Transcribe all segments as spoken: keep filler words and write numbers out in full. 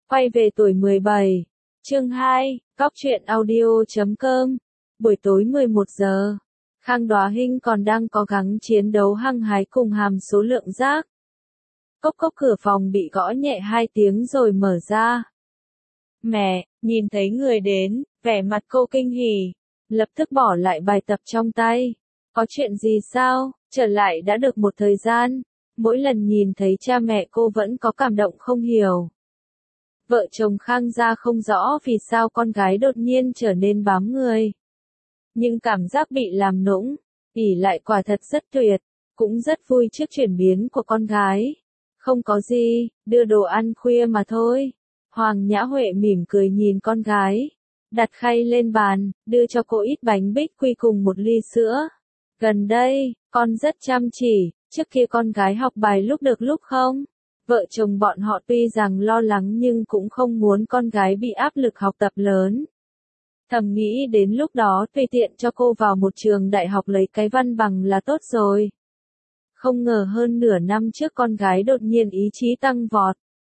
Quay về tuổi mười bảy. Chương hai, Góc truyện audio chấm com. Buổi tối mười một giờ. Khang Đoá Hinh còn đang cố gắng chiến đấu hăng hái cùng hàm số lượng rác. Cốc cốc cửa phòng bị gõ nhẹ hai tiếng rồi mở ra. Mẹ, nhìn thấy người đến, vẻ mặt cô kinh hỉ, lập tức bỏ lại bài tập trong tay. Có chuyện gì sao? Trở lại đã được một thời gian, mỗi lần nhìn thấy cha mẹ cô vẫn có cảm động không hiểu. Vợ chồng Khang gia không rõ vì sao con gái đột nhiên trở nên bám người. Nhưng cảm giác bị làm nũng, ỉ lại quả thật rất tuyệt, cũng rất vui trước chuyển biến của con gái. Không có gì, đưa đồ ăn khuya mà thôi. Hoàng Nhã Huệ mỉm cười nhìn con gái, đặt khay lên bàn, đưa cho cô ít bánh bích quy cùng một ly sữa. Gần đây, con rất chăm chỉ, trước kia con gái học bài lúc được lúc không. Vợ chồng bọn họ tuy rằng lo lắng nhưng cũng không muốn con gái bị áp lực học tập lớn. Thầm nghĩ đến lúc đó tùy tiện cho cô vào một trường đại học lấy cái văn bằng là tốt rồi. Không ngờ hơn nửa năm trước con gái đột nhiên ý chí tăng vọt.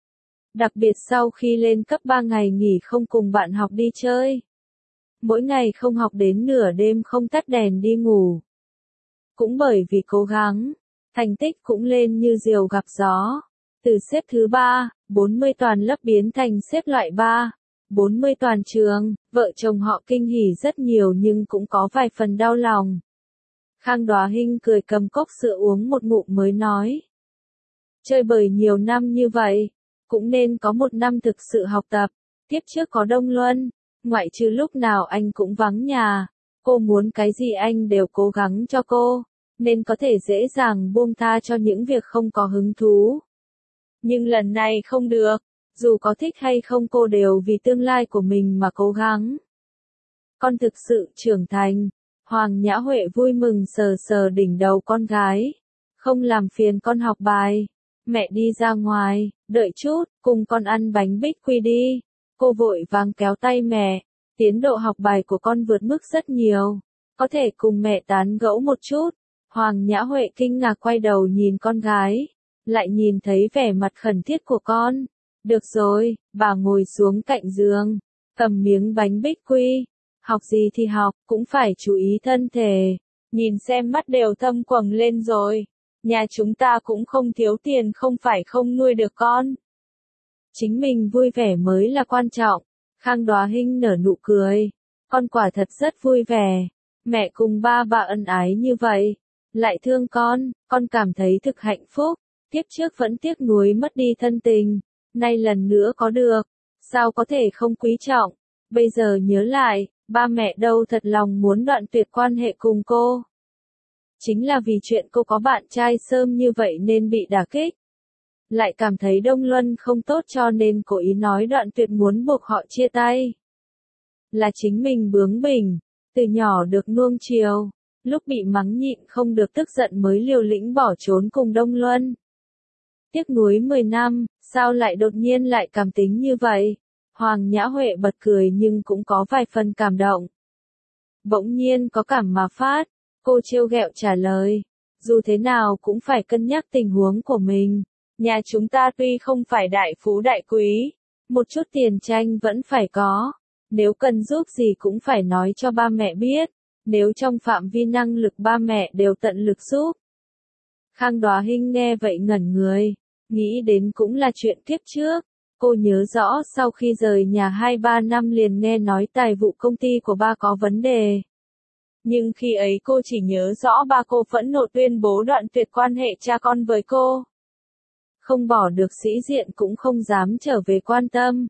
Đặc biệt sau khi lên cấp ba ngày nghỉ không cùng bạn học đi chơi. Mỗi ngày không học đến nửa đêm không tắt đèn đi ngủ. Cũng bởi vì cố gắng, thành tích cũng lên như diều gặp gió. Từ xếp thứ ba, bốn mươi toàn lớp biến thành xếp loại ba, bốn mươi toàn trường, vợ chồng họ kinh hỉ rất nhiều nhưng cũng có vài phần đau lòng. Khang Đoá Hinh cười cầm cốc sữa uống một ngụm mới nói. Chơi bời nhiều năm như vậy, cũng nên có một năm thực sự học tập. Tiếp trước có Đông Luân, ngoại trừ lúc nào anh cũng vắng nhà, cô muốn cái gì anh đều cố gắng cho cô, nên có thể dễ dàng buông tha cho những việc không có hứng thú. Nhưng lần này không được, dù có thích hay không cô đều vì tương lai của mình mà cố gắng. Con thực sự trưởng thành. Hoàng Nhã Huệ vui mừng sờ sờ đỉnh đầu con gái. Không làm phiền con học bài. Mẹ đi ra ngoài, đợi chút, cùng con ăn bánh bích quy đi. Cô vội vàng kéo tay mẹ. Tiến độ học bài của con vượt mức rất nhiều. Có thể cùng mẹ tán gẫu một chút. Hoàng Nhã Huệ kinh ngạc quay đầu nhìn con gái. Lại nhìn thấy vẻ mặt khẩn thiết của con. Được rồi, bà ngồi xuống cạnh giường. Cầm miếng bánh bích quy. Học gì thì học, cũng phải chú ý thân thể. Nhìn xem mắt đều thâm quầng lên rồi. Nhà chúng ta cũng không thiếu tiền không phải không nuôi được con. Chính mình vui vẻ mới là quan trọng. Khang Đoá Hinh nở nụ cười. Con quả thật rất vui vẻ. Mẹ cùng ba bà ân ái như vậy. Lại thương con, con cảm thấy thực hạnh phúc. Tiếp trước vẫn tiếc nuối mất đi thân tình. Nay lần nữa có được. Sao có thể không quý trọng. Bây giờ nhớ lại. Ba mẹ đâu thật lòng muốn đoạn tuyệt quan hệ cùng cô. Chính là vì chuyện cô có bạn trai sớm như vậy nên bị đả kích. Lại cảm thấy Đông Luân không tốt cho nên cố ý nói đoạn tuyệt muốn buộc họ chia tay. Là chính mình bướng bỉnh, từ nhỏ được nuông chiều, lúc bị mắng nhịn không được tức giận mới liều lĩnh bỏ trốn cùng Đông Luân. Tiếc nuối mười năm, sao lại đột nhiên lại cảm tính như vậy? Hoàng Nhã Huệ bật cười nhưng cũng có vài phần cảm động. Bỗng nhiên có cảm mà phát, cô trêu ghẹo trả lời. Dù thế nào cũng phải cân nhắc tình huống của mình. Nhà chúng ta tuy không phải đại phú đại quý, một chút tiền tranh vẫn phải có. Nếu cần giúp gì cũng phải nói cho ba mẹ biết. Nếu trong phạm vi năng lực ba mẹ đều tận lực giúp. Khang Đoá Hinh nghe vậy ngẩn người, nghĩ đến cũng là chuyện kiếp trước. Cô nhớ rõ sau khi rời nhà hai ba năm liền nghe nói tài vụ công ty của ba có vấn đề. Nhưng khi ấy cô chỉ nhớ rõ ba cô phẫn nộ tuyên bố đoạn tuyệt quan hệ cha con với cô. Không bỏ được sĩ diện cũng không dám trở về quan tâm.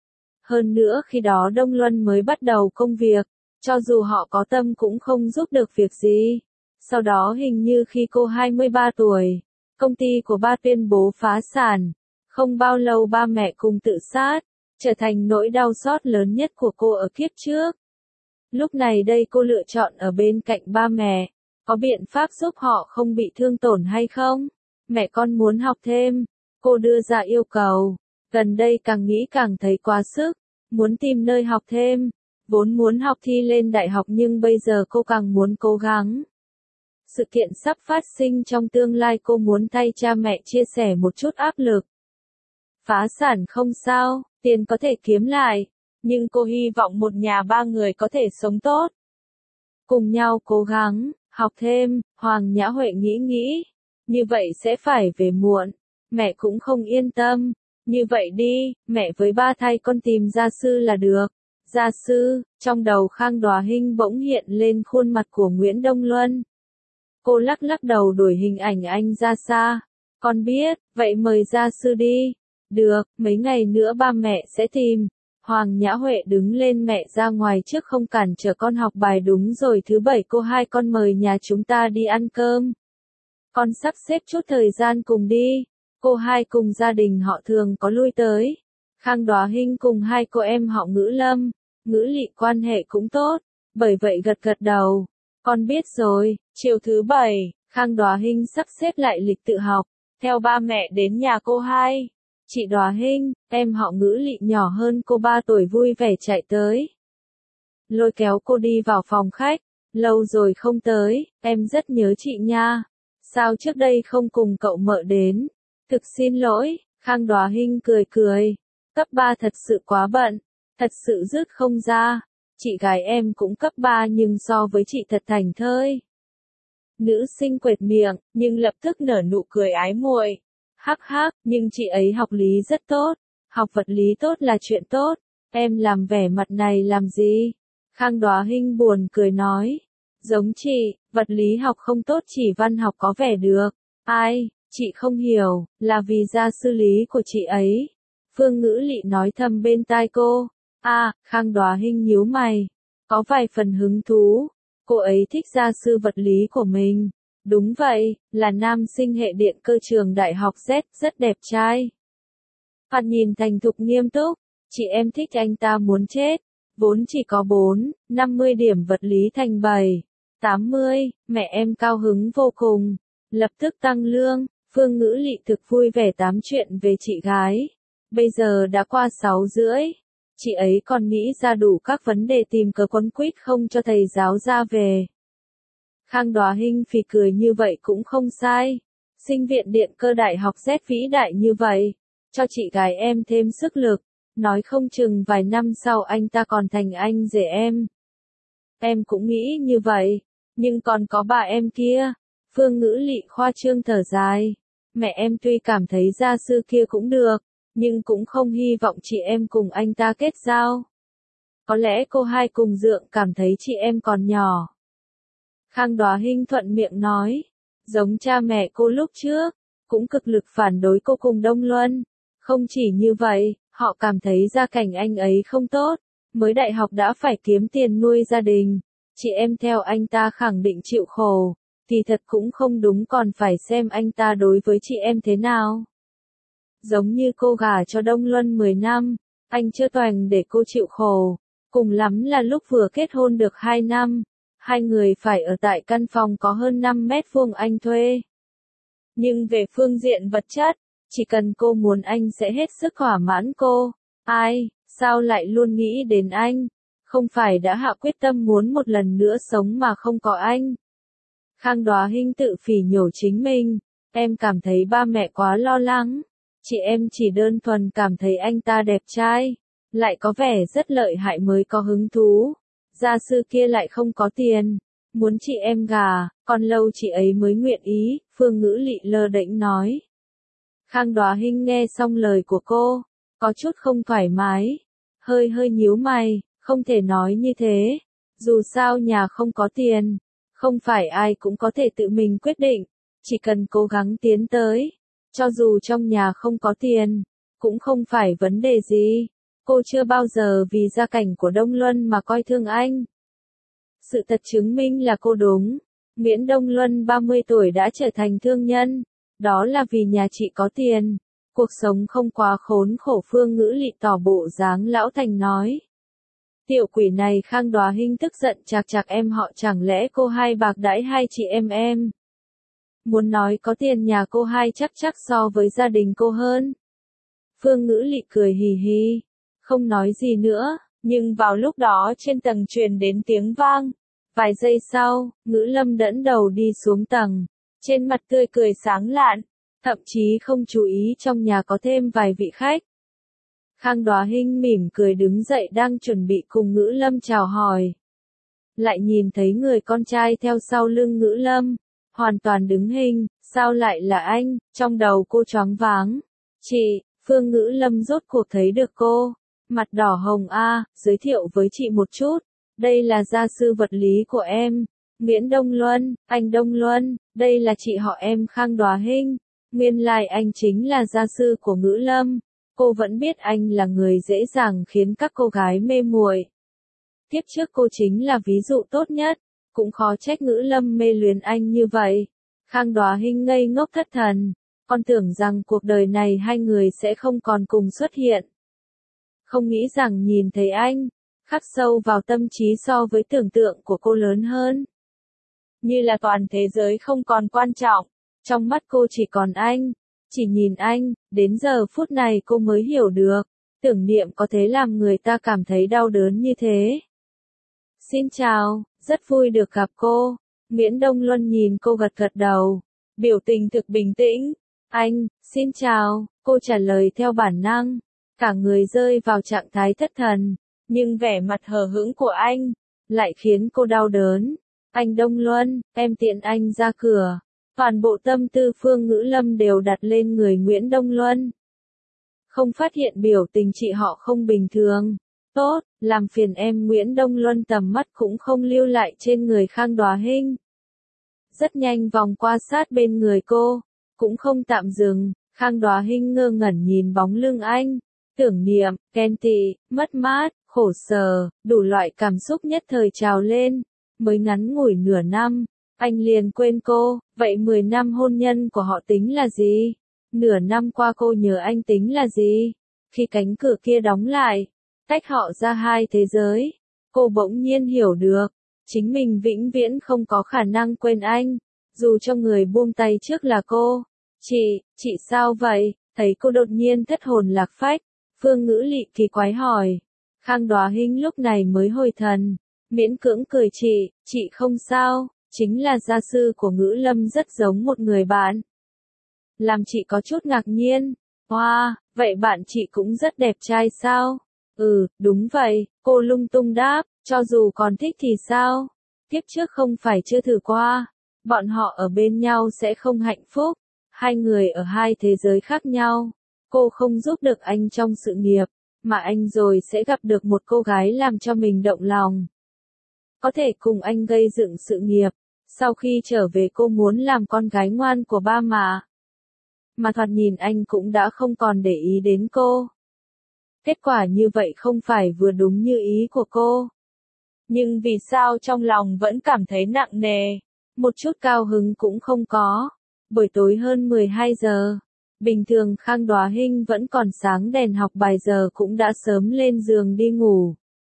Hơn nữa khi đó Đông Luân mới bắt đầu công việc, cho dù họ có tâm cũng không giúp được việc gì. Sau đó hình như khi cô hai mươi ba tuổi, công ty của ba tuyên bố phá sản. Không bao lâu ba mẹ cùng tự sát, trở thành nỗi đau xót lớn nhất của cô ở kiếp trước. Lúc này đây cô lựa chọn ở bên cạnh ba mẹ, có biện pháp giúp họ không bị thương tổn hay không? Mẹ con muốn học thêm, cô đưa ra yêu cầu, gần đây càng nghĩ càng thấy quá sức, muốn tìm nơi học thêm, vốn muốn học thi lên đại học nhưng bây giờ cô càng muốn cố gắng. Sự kiện sắp phát sinh trong tương lai cô muốn thay cha mẹ chia sẻ một chút áp lực. phá sản không sao, tiền có thể kiếm lại, nhưng cô hy vọng một nhà ba người có thể sống tốt. Cùng nhau cố gắng, học thêm, Hoàng Nhã Huệ nghĩ nghĩ, như vậy sẽ phải về muộn, mẹ cũng không yên tâm, như vậy đi, mẹ với ba thay con tìm gia sư là được. Gia sư, trong đầu Khang Đoá Hinh bỗng hiện lên khuôn mặt của Nguyễn Đông Luân. Cô lắc lắc đầu đuổi hình ảnh anh ra xa. Con biết, vậy mời gia sư đi. Được, mấy ngày nữa ba mẹ sẽ tìm. Hoàng Nhã Huệ đứng lên mẹ ra ngoài trước không cản trở con học bài đúng rồi thứ bảy cô hai con mời nhà chúng ta đi ăn cơm. Con sắp xếp chút thời gian cùng đi. Cô hai cùng gia đình họ thường có lui tới. Khang Đoá Hinh cùng hai cô em họ Ngữ Lâm, Ngữ Lị quan hệ cũng tốt, bởi vậy gật gật đầu. Con biết rồi, chiều thứ bảy, Khang Đoá Hinh sắp xếp lại lịch tự học, theo ba mẹ đến nhà cô hai. Chị Đoá Hinh, em họ Ngữ Lị nhỏ hơn cô ba tuổi vui vẻ chạy tới. Lôi kéo cô đi vào phòng khách, lâu rồi không tới, em rất nhớ chị nha. Sao trước đây không cùng cậu mợ đến? Thực xin lỗi, Khang Đoá Hinh cười cười. Cấp ba thật sự quá bận, thật sự dứt không ra. Chị gái em cũng cấp ba nhưng so với chị thật thành thơi. Nữ sinh quệt miệng, nhưng lập tức nở nụ cười ái muội. Hắc hắc, nhưng chị ấy học lý rất tốt. Học vật lý tốt là chuyện tốt. Em làm vẻ mặt này làm gì? Khang Đoá Hinh buồn cười nói. Giống chị, vật lý học không tốt chỉ văn học có vẻ được. Ai, chị không hiểu, là vì gia sư lý của chị ấy. Phương Ngữ Lị nói thầm bên tai cô. À, Khang Đoá Hinh nhíu mày. Có vài phần hứng thú. Cô ấy thích gia sư vật lý của mình. Đúng vậy, là nam sinh hệ điện cơ trường đại học Z, rất đẹp trai. Phạt nhìn thành thục nghiêm túc. Chị em thích anh ta muốn chết. Vốn chỉ có bốn, năm mươi điểm vật lý thành bảy, tám mươi, mẹ em cao hứng vô cùng. Lập tức tăng lương, Phương Ngữ Lị thực vui vẻ tám chuyện về chị gái. Bây giờ đã qua sáu rưỡi. Chị ấy còn nghĩ ra đủ các vấn đề tìm cớ quấn quýt không cho thầy giáo ra về. Khang Đoá Hinh phì cười như vậy cũng không sai. Sinh viện điện cơ đại học Z vĩ đại như vậy. Cho chị gái em thêm sức lực. Nói không chừng vài năm sau anh ta còn thành anh rể em. Em cũng nghĩ như vậy. Nhưng còn có bà em kia. Phương Ngữ Lị khoa trương thở dài. Mẹ em tuy cảm thấy gia sư kia cũng được. Nhưng cũng không hy vọng chị em cùng anh ta kết giao. Có lẽ cô hai cùng dượng cảm thấy chị em còn nhỏ. Khang Đoá Hinh thuận miệng nói. Giống cha mẹ cô lúc trước. Cũng cực lực phản đối cô cùng Đông Luân. Không chỉ như vậy, họ cảm thấy gia cảnh anh ấy không tốt. Mới đại học đã phải kiếm tiền nuôi gia đình. Chị em theo anh ta khẳng định chịu khổ. Thì thật cũng không đúng còn phải xem anh ta đối với chị em thế nào. Giống như cô gả cho Đông Luân mười năm, anh chưa toành để cô chịu khổ. Cùng lắm là lúc vừa kết hôn được hai năm, hai người phải ở tại căn phòng có hơn năm mét vuông anh thuê. Nhưng về phương diện vật chất, chỉ cần cô muốn anh sẽ hết sức thỏa mãn cô. Ai, sao lại luôn nghĩ đến anh? Không phải đã hạ quyết tâm muốn một lần nữa sống mà không có anh. Khang Đoá Hinh tự phỉ nhổ chính mình. Em cảm thấy ba mẹ quá lo lắng. Chị em chỉ đơn thuần cảm thấy anh ta đẹp trai. Lại có vẻ rất lợi hại mới có hứng thú. Gia sư kia lại không có tiền. Muốn chị em gà, còn lâu chị ấy mới nguyện ý. Phương Ngữ Lị lơ đễnh nói. Khang Đoá Hinh nghe xong lời của cô. Có chút không thoải mái. Hơi hơi nhíu mày. Không thể nói như thế. Dù sao nhà không có tiền. Không phải ai cũng có thể tự mình quyết định. Chỉ cần cố gắng tiến tới. Cho dù trong nhà không có tiền. Cũng không phải vấn đề gì. Cô chưa bao giờ vì gia cảnh của Đông Luân mà coi thường anh. Sự thật chứng minh là cô đúng. Nguyễn Đông Luân ba mươi tuổi đã trở thành thương nhân. Đó là vì nhà chị có tiền. Cuộc sống không quá khốn khổ. Phương Ngữ Lị tỏ bộ dáng lão thành nói. Tiểu quỷ này. Khang Đoá Hinh tức giận chạc chạc em họ chẳng lẽ cô hai bạc đãi hai chị em em. Muốn nói có tiền nhà cô hai chắc chắc so với gia đình cô hơn. Phương Ngữ Lị cười hì hì. Không nói gì nữa, nhưng vào lúc đó trên tầng truyền đến tiếng vang. Vài giây sau, Ngữ Lâm đẫn đầu đi xuống tầng. Trên mặt tươi cười sáng lạn. thậm chí không chú ý trong nhà có thêm vài vị khách. Khang Đoá Hinh mỉm cười đứng dậy đang chuẩn bị cùng Ngữ Lâm chào hỏi. Lại nhìn thấy người con trai theo sau lưng Ngữ Lâm, hoàn toàn đứng hình, sao lại là anh, trong đầu cô choáng váng. Chị, Phương Ngữ Lâm rốt cuộc thấy được cô, mặt đỏ hồng a, giới thiệu với chị một chút, đây là gia sư vật lý của em, Nguyễn Đông Luân, anh Đông Luân, đây là chị họ em Khang Đoá Hinh, nguyên lai anh chính là gia sư của Ngữ Lâm, cô vẫn biết anh là người dễ dàng khiến các cô gái mê muội. Tiếp trước cô chính là ví dụ tốt nhất, cũng khó trách Ngữ Lâm mê luyến anh như vậy. Khang Đoá Hinh ngây ngốc thất thần, còn tưởng rằng cuộc đời này hai người sẽ không còn cùng xuất hiện. Không nghĩ rằng nhìn thấy anh, khắc sâu vào tâm trí so với tưởng tượng của cô lớn hơn. Như là toàn thế giới không còn quan trọng, trong mắt cô chỉ còn anh, chỉ nhìn anh, đến giờ phút này cô mới hiểu được, tưởng niệm có thể làm người ta cảm thấy đau đớn như thế. Xin chào, rất vui được gặp cô. Nguyễn Đông Luân nhìn cô gật gật đầu, biểu tình thực bình tĩnh. Anh, xin chào, cô trả lời theo bản năng, cả người rơi vào trạng thái thất thần, nhưng vẻ mặt hờ hững của anh, lại khiến cô đau đớn. Anh Đông Luân, em tiện anh ra cửa. Toàn bộ tâm tư Phương Ngữ Lâm đều đặt lên người Nguyễn Đông Luân. Không phát hiện biểu tình chị họ không bình thường. Tốt, làm phiền em Nguyễn Đông Luân tầm mắt cũng không lưu lại trên người Khang Đoá Hinh. Rất nhanh vòng qua sát bên người cô, cũng không tạm dừng, Khang Đoá Hinh ngơ ngẩn nhìn bóng lưng anh, tưởng niệm, ghen tị, mất mát, khổ sở, đủ loại cảm xúc nhất thời trào lên, mới ngắn ngủi nửa năm, anh liền quên cô, vậy mười năm hôn nhân của họ tính là gì? Nửa năm qua cô nhớ anh tính là gì? Khi cánh cửa kia đóng lại, tách họ ra hai thế giới, cô bỗng nhiên hiểu được, chính mình vĩnh viễn không có khả năng quên anh, dù cho người buông tay trước là cô. Chị, chị sao vậy? Thấy cô đột nhiên thất hồn lạc phách, Phương Ngữ Lị kỳ quái hỏi. Khang Đoá Hinh lúc này mới hồi thần, miễn cưỡng cười chị, chị không sao, chính là gia sư của Ngữ Lâm rất giống một người bạn. Làm chị có chút ngạc nhiên, wow, vậy bạn chị cũng rất đẹp trai sao? Ừ, đúng vậy, cô lung tung đáp, cho dù còn thích thì sao? Tiếp trước không phải chưa thử qua, bọn họ ở bên nhau sẽ không hạnh phúc, hai người ở hai thế giới khác nhau. Cô không giúp được anh trong sự nghiệp, mà anh rồi sẽ gặp được một cô gái làm cho mình động lòng. Có thể cùng anh gây dựng sự nghiệp, sau khi trở về cô muốn làm con gái ngoan của ba mà. Mà thoạt nhìn anh cũng đã không còn để ý đến cô. Kết quả như vậy không phải vừa đúng như ý của cô. Nhưng vì sao trong lòng vẫn cảm thấy nặng nề, một chút cao hứng cũng không có. Buổi tối hơn mười hai giờ, bình thường Khang Đoá Hinh vẫn còn sáng đèn học bài giờ cũng đã sớm lên giường đi ngủ.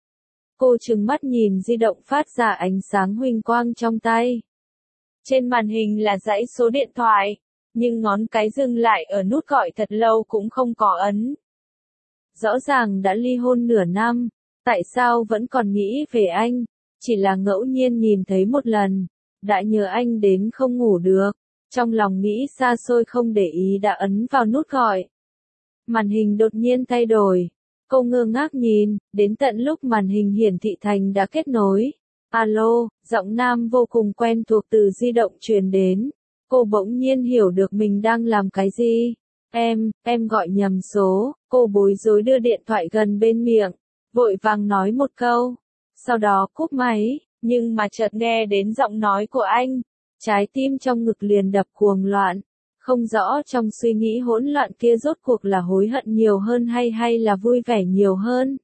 Cô trừng mắt nhìn di động phát ra ánh sáng huỳnh quang trong tay. Trên màn hình là dãy số điện thoại, nhưng ngón cái dừng lại ở nút gọi thật lâu cũng không có ấn. Rõ ràng đã ly hôn nửa năm, tại sao vẫn còn nghĩ về anh, chỉ là ngẫu nhiên nhìn thấy một lần, đã nhớ anh đến không ngủ được, trong lòng nghĩ xa xôi không để ý đã ấn vào nút gọi. Màn hình đột nhiên thay đổi, cô ngơ ngác nhìn, đến tận lúc màn hình hiển thị thành đã kết nối. Alo, giọng nam vô cùng quen thuộc từ di động truyền đến, cô bỗng nhiên hiểu được mình đang làm cái gì. Em, em gọi nhầm số, cô bối rối đưa điện thoại gần bên miệng, vội vàng nói một câu, sau đó cúp máy, nhưng mà chợt nghe đến giọng nói của anh, trái tim trong ngực liền đập cuồng loạn, không rõ trong suy nghĩ hỗn loạn kia rốt cuộc là hối hận nhiều hơn hay hay là vui vẻ nhiều hơn.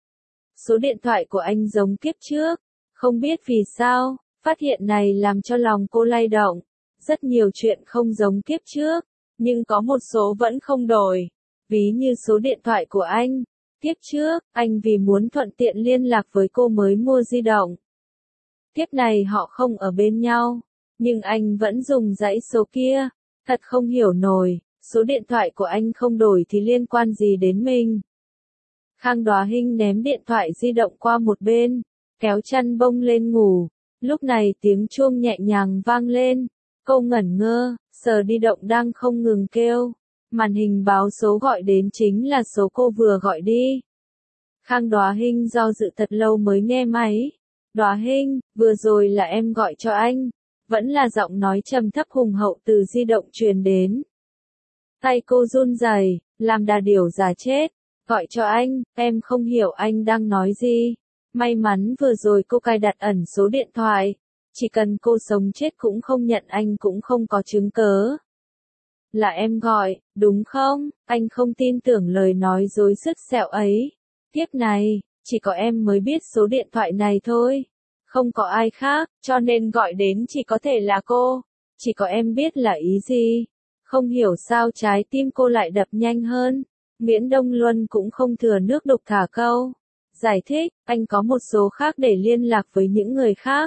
Số điện thoại của anh giống kiếp trước, không biết vì sao, phát hiện này làm cho lòng cô lay động, rất nhiều chuyện không giống kiếp trước. Nhưng có một số vẫn không đổi, ví như số điện thoại của anh. Tiếp trước, anh vì muốn thuận tiện liên lạc với cô mới mua di động. Tiếp này họ không ở bên nhau, nhưng anh vẫn dùng dãy số kia. Thật không hiểu nổi, số điện thoại của anh không đổi thì liên quan gì đến mình. Khang Đoá Hinh ném điện thoại di động qua một bên, kéo chăn bông lên ngủ. Lúc này tiếng chuông nhẹ nhàng vang lên, cô ngẩn ngơ, Sờ đi động đang không ngừng kêu. Màn hình báo số gọi đến chính là số cô vừa gọi đi. Khang Đoá Hinh do dự thật lâu mới nghe máy. Đoá Hinh, vừa rồi là em gọi cho anh. Vẫn là giọng nói trầm thấp hùng hậu từ di động truyền đến. Tay cô run rẩy, làm đà điểu già chết. Gọi cho anh, em không hiểu anh đang nói gì. May mắn vừa rồi cô cài đặt ẩn số điện thoại. Chỉ cần cô sống chết cũng không nhận anh cũng không có chứng cớ. Là em gọi, đúng không? Anh không tin tưởng lời nói dối sứt sẹo ấy. Tiếp này, chỉ có em mới biết số điện thoại này thôi. Không có ai khác, cho nên gọi đến chỉ có thể là cô. Chỉ có em biết là ý gì. Không hiểu sao trái tim cô lại đập nhanh hơn. Nguyễn Đông Luân cũng không thừa nước đục thả câu. Giải thích, anh có một số khác để liên lạc với những người khác.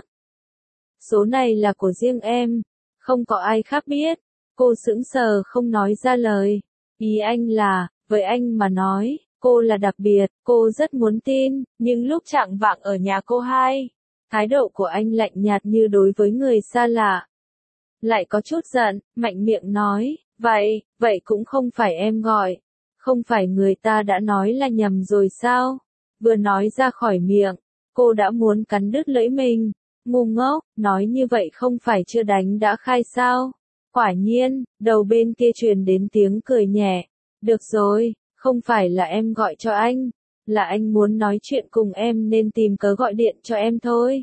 Số này là của riêng em. Không có ai khác biết. Cô sững sờ không nói ra lời. Ý anh là, với anh mà nói, cô là đặc biệt, cô rất muốn tin, nhưng lúc chạng vạng ở nhà cô hai, thái độ của anh lạnh nhạt như đối với người xa lạ. Lại có chút giận, mạnh miệng nói, vậy, vậy cũng không phải em gọi. Không phải người ta đã nói là nhầm rồi sao? Vừa nói ra khỏi miệng, cô đã muốn cắn đứt lưỡi mình. Ngu ngốc, nói như vậy không phải chưa đánh đã khai sao? Quả nhiên, đầu bên kia truyền đến tiếng cười nhẹ. Được rồi, không phải là em gọi cho anh, là anh muốn nói chuyện cùng em nên tìm cớ gọi điện cho em thôi.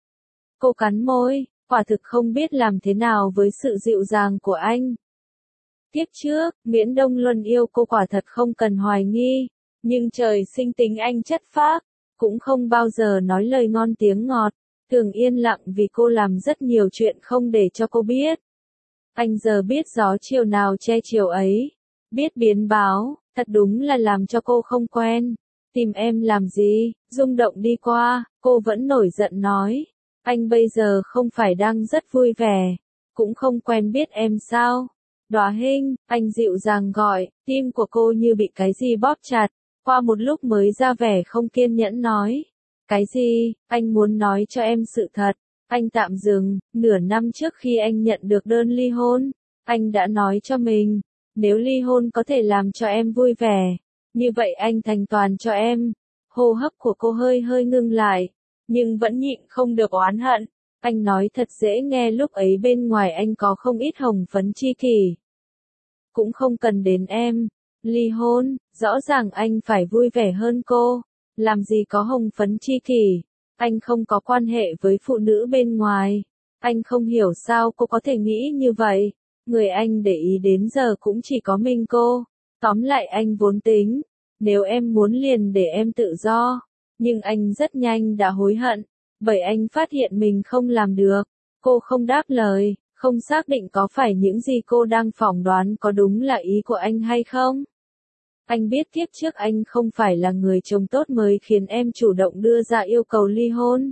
Cô cắn môi, quả thực không biết làm thế nào với sự dịu dàng của anh. Tiếp trước, Nguyễn Đông Luân yêu cô quả thật không cần hoài nghi, nhưng trời sinh tính anh chất phác, cũng không bao giờ nói lời ngon tiếng ngọt, thường yên lặng vì cô làm rất nhiều chuyện không để cho cô biết. Anh giờ biết gió chiều nào che chiều ấy, biết biến báo, thật đúng là làm cho cô không quen. Tìm em làm gì, rung động đi qua, cô vẫn nổi giận nói. Anh bây giờ không phải đang rất vui vẻ, cũng không quen biết em sao. Đoá Hinh, anh dịu dàng gọi, tim của cô như bị cái gì bóp chặt, qua một lúc mới ra vẻ không kiên nhẫn nói. Cái gì, anh muốn nói cho em sự thật. Anh tạm dừng, nửa năm trước khi anh nhận được đơn ly hôn, anh đã nói cho mình, nếu ly hôn có thể làm cho em vui vẻ, như vậy anh thành toàn cho em. Hô hấp của cô hơi hơi ngưng lại, nhưng vẫn nhịn không được oán hận. Anh nói thật dễ nghe lúc ấy bên ngoài anh có không ít hồng phấn chi kỷ. Cũng không cần đến em. Ly hôn, rõ ràng anh phải vui vẻ hơn cô. Làm gì có hồng phấn chi kỷ. Anh không có quan hệ với phụ nữ bên ngoài. Anh không hiểu sao cô có thể nghĩ như vậy. Người anh để ý đến giờ cũng chỉ có mình cô. Tóm lại anh vốn tính, nếu em muốn liền để em tự do. Nhưng anh rất nhanh đã hối hận, bởi anh phát hiện mình không làm được. Cô không đáp lời, không xác định có phải những gì cô đang phỏng đoán có đúng là ý của anh hay không. Anh biết kiếp trước anh không phải là người chồng tốt mới khiến em chủ động đưa ra yêu cầu ly hôn.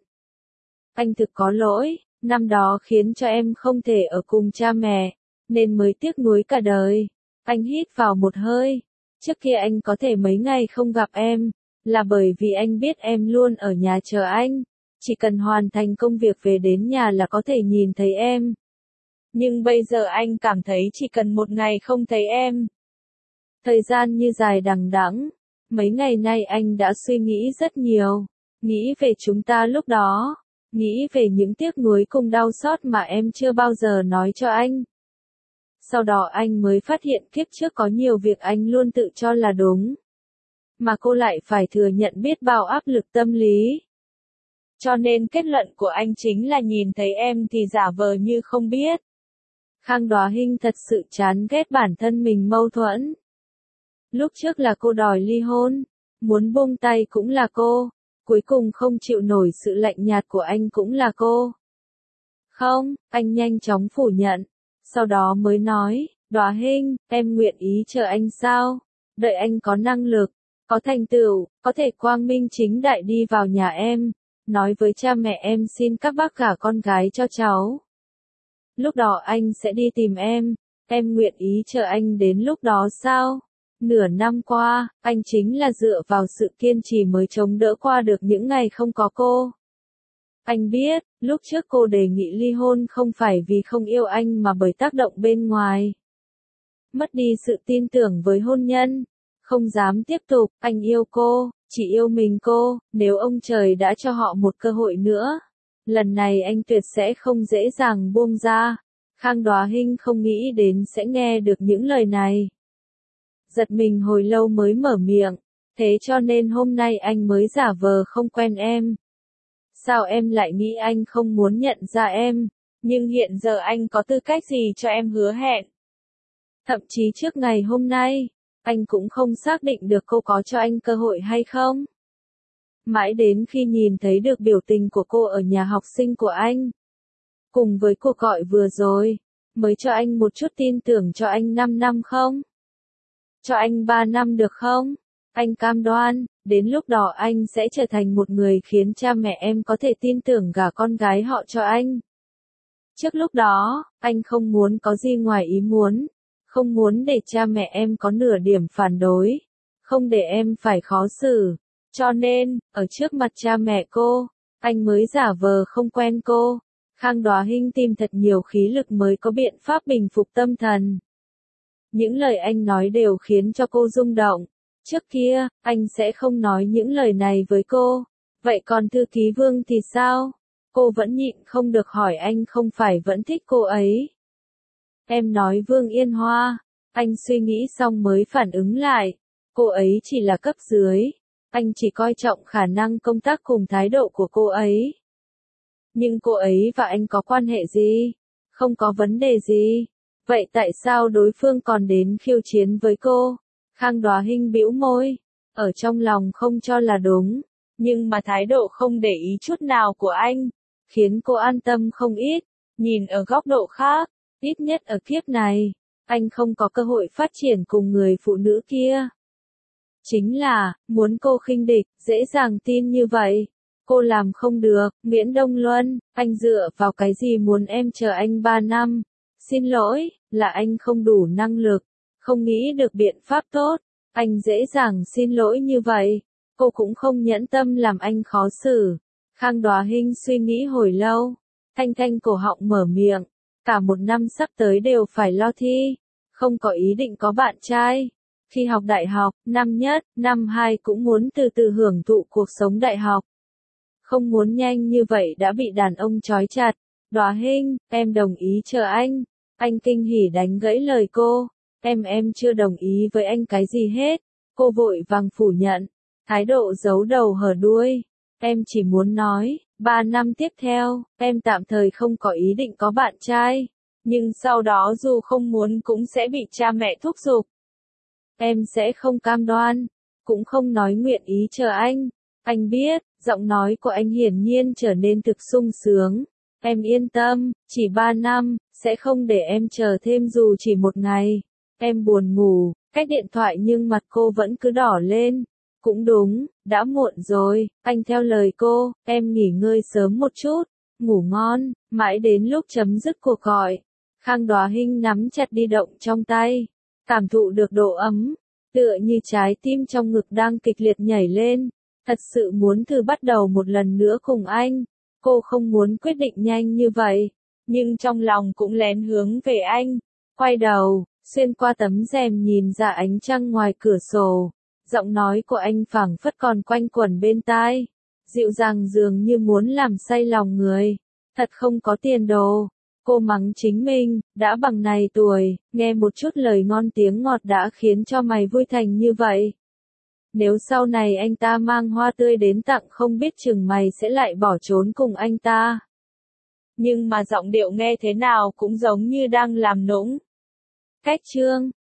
Anh thực có lỗi, năm đó khiến cho em không thể ở cùng cha mẹ, nên mới tiếc nuối cả đời. Anh hít vào một hơi. Trước kia anh có thể mấy ngày không gặp em, là bởi vì anh biết em luôn ở nhà chờ anh. Chỉ cần hoàn thành công việc về đến nhà là có thể nhìn thấy em. Nhưng bây giờ anh cảm thấy chỉ cần một ngày không thấy em. Thời gian như dài đằng đẵng. Mấy ngày nay anh đã suy nghĩ rất nhiều. Nghĩ về chúng ta lúc đó. Nghĩ về những tiếc nuối cùng đau xót mà em chưa bao giờ nói cho anh. Sau đó anh mới phát hiện kiếp trước có nhiều việc anh luôn tự cho là đúng. Mà cô lại phải thừa nhận biết bao áp lực tâm lý. Cho nên kết luận của anh chính là nhìn thấy em thì giả vờ như không biết. Khang Đoá Hinh thật sự chán ghét bản thân mình mâu thuẫn. Lúc trước là cô đòi ly hôn, muốn buông tay cũng là cô, cuối cùng không chịu nổi sự lạnh nhạt của anh cũng là cô. Không, anh nhanh chóng phủ nhận, sau đó mới nói, Đoá Hinh, em nguyện ý chờ anh sao? Đợi anh có năng lực, có thành tựu, có thể quang minh chính đại đi vào nhà em, nói với cha mẹ em xin các bác gả con gái cho cháu. Lúc đó anh sẽ đi tìm em, em nguyện ý chờ anh đến lúc đó sao? Nửa năm qua, anh chính là dựa vào sự kiên trì mới chống đỡ qua được những ngày không có cô. Anh biết, lúc trước cô đề nghị ly hôn không phải vì không yêu anh mà bởi tác động bên ngoài. Mất đi sự tin tưởng với hôn nhân. Không dám tiếp tục, anh yêu cô, chỉ yêu mình cô, nếu ông trời đã cho họ một cơ hội nữa. Lần này anh tuyệt sẽ không dễ dàng buông ra. Khang Đoá Hinh không nghĩ đến sẽ nghe được những lời này. Giật mình hồi lâu mới mở miệng, thế cho nên hôm nay anh mới giả vờ không quen em. Sao em lại nghĩ anh không muốn nhận ra em, nhưng hiện giờ anh có tư cách gì cho em hứa hẹn? Thậm chí trước ngày hôm nay, anh cũng không xác định được cô có cho anh cơ hội hay không. Mãi đến khi nhìn thấy được biểu tình của cô ở nhà học sinh của anh, cùng với cuộc gọi vừa rồi, mới cho anh một chút tin tưởng. Cho anh năm năm không? Cho anh ba năm được không? Anh cam đoan, đến lúc đó anh sẽ trở thành một người khiến cha mẹ em có thể tin tưởng gả con gái họ cho anh. Trước lúc đó, anh không muốn có gì ngoài ý muốn, không muốn để cha mẹ em có nửa điểm phản đối, không để em phải khó xử. Cho nên, ở trước mặt cha mẹ cô, anh mới giả vờ không quen cô. Khang Đoá Hinh tìm thật nhiều khí lực mới có biện pháp bình phục tâm thần. Những lời anh nói đều khiến cho cô rung động. Trước kia, anh sẽ không nói những lời này với cô. Vậy còn thư ký Vương thì sao? Cô vẫn nhịn không được hỏi anh không phải vẫn thích cô ấy. Em nói Vương Yên Hoa. Anh suy nghĩ xong mới phản ứng lại. Cô ấy chỉ là cấp dưới. Anh chỉ coi trọng khả năng công tác cùng thái độ của cô ấy. Nhưng cô ấy và anh có quan hệ gì? Không có vấn đề gì. Vậy tại sao đối phương còn đến khiêu chiến với cô? Khang Đoá Hinh bĩu môi, ở trong lòng không cho là đúng, nhưng mà thái độ không để ý chút nào của anh, khiến cô an tâm không ít. Nhìn ở góc độ khác, ít nhất ở kiếp này, anh không có cơ hội phát triển cùng người phụ nữ kia. Chính là, muốn cô khinh địch, dễ dàng tin như vậy. Cô làm không được. Nguyễn Đông Luân, anh dựa vào cái gì muốn em chờ anh ba năm? Xin lỗi, là anh không đủ năng lực, không nghĩ được biện pháp tốt. Anh dễ dàng xin lỗi như vậy. Cô cũng không nhẫn tâm làm anh khó xử. Khang Đoá Hinh suy nghĩ hồi lâu. Thanh thanh cổ họng mở miệng. Cả một năm sắp tới đều phải lo thi. Không có ý định có bạn trai. Khi học đại học, năm nhất, năm hai cũng muốn từ từ hưởng thụ cuộc sống đại học. Không muốn nhanh như vậy đã bị đàn ông trói chặt. Đoá Hinh, em đồng ý chờ anh. Anh kinh hỉ đánh gãy lời cô. Em em chưa đồng ý với anh cái gì hết. Cô vội vàng phủ nhận. Thái độ giấu đầu hở đuôi. Em chỉ muốn nói, ba năm tiếp theo, em tạm thời không có ý định có bạn trai. Nhưng sau đó dù không muốn cũng sẽ bị cha mẹ thúc giục. Em sẽ không cam đoan, cũng không nói nguyện ý chờ anh. Anh biết, giọng nói của anh hiển nhiên trở nên thực sung sướng. Em yên tâm, chỉ ba năm, sẽ không để em chờ thêm dù chỉ một ngày. Em buồn ngủ, cách điện thoại nhưng mặt cô vẫn cứ đỏ lên. Cũng đúng, đã muộn rồi, anh theo lời cô, em nghỉ ngơi sớm một chút, ngủ ngon. Mãi đến lúc chấm dứt cuộc gọi, Khang Đoá Hinh nắm chặt di động trong tay, cảm thụ được độ ấm, tựa như trái tim trong ngực đang kịch liệt nhảy lên. Thật sự muốn thử bắt đầu một lần nữa cùng anh. Cô không muốn quyết định nhanh như vậy, nhưng trong lòng cũng lén hướng về anh. Quay đầu, xuyên qua tấm rèm nhìn ra ánh trăng ngoài cửa sổ. Giọng nói của anh phảng phất còn quanh quẩn bên tai, dịu dàng dường như muốn làm say lòng người. Thật không có tiền đồ. Cô mắng chính mình, đã bằng này tuổi, nghe một chút lời ngon tiếng ngọt đã khiến cho mày vui thành như vậy. Nếu sau này anh ta mang hoa tươi đến tặng không biết chừng mày sẽ lại bỏ trốn cùng anh ta. Nhưng mà giọng điệu nghe thế nào cũng giống như đang làm nũng. Cách chương